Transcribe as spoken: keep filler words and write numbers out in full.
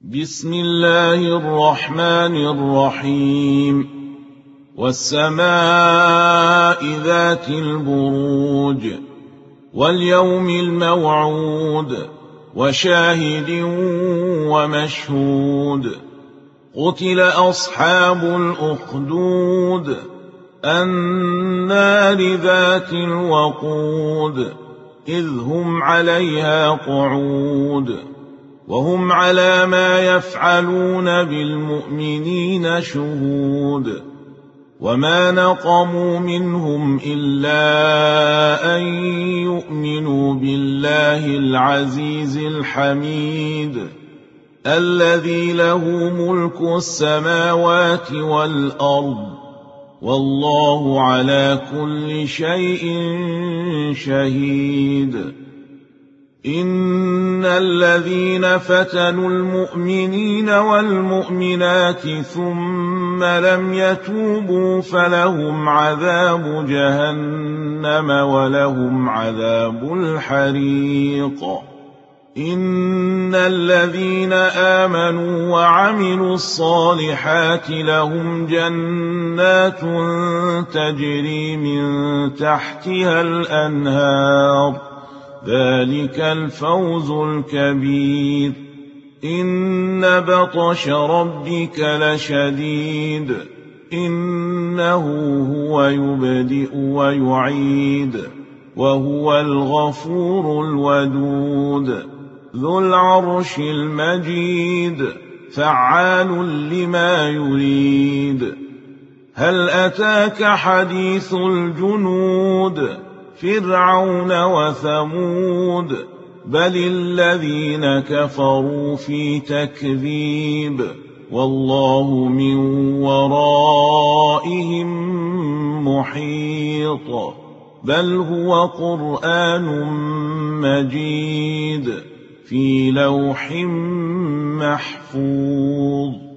بسم الله الرحمن الرحيم والسماء ذات البروج واليوم الموعود وشاهد ومشهود قتل أصحاب الأخدود النار ذات الوقود إذ هم عليها قعود وهم على ما يفعلون بالمؤمنين شهود وما نقموا منهم إلا أن يؤمنوا بالله العزيز الحميد الذي له ملك السماوات والأرض والله على كل شيء شهيد إن الذين فتنوا المؤمنين والمؤمنات ثم لم يتوبوا فلهم عذاب جهنم ولهم عذاب الحريق إن الذين آمنوا وعملوا الصالحات لهم جنات تجري من تحتها الأنهار ذلك الفوز الكبير إن بطش ربك لشديد إنه هو يبدئ ويعيد وهو الغفور الودود ذو العرش المجيد فعال لما يريد هل أتاك حديث الجنود فرعون وثمود بل الذين كفروا في تكذيب والله من ورائهم محيط بل هو قرآن مجيد في لوح محفوظ.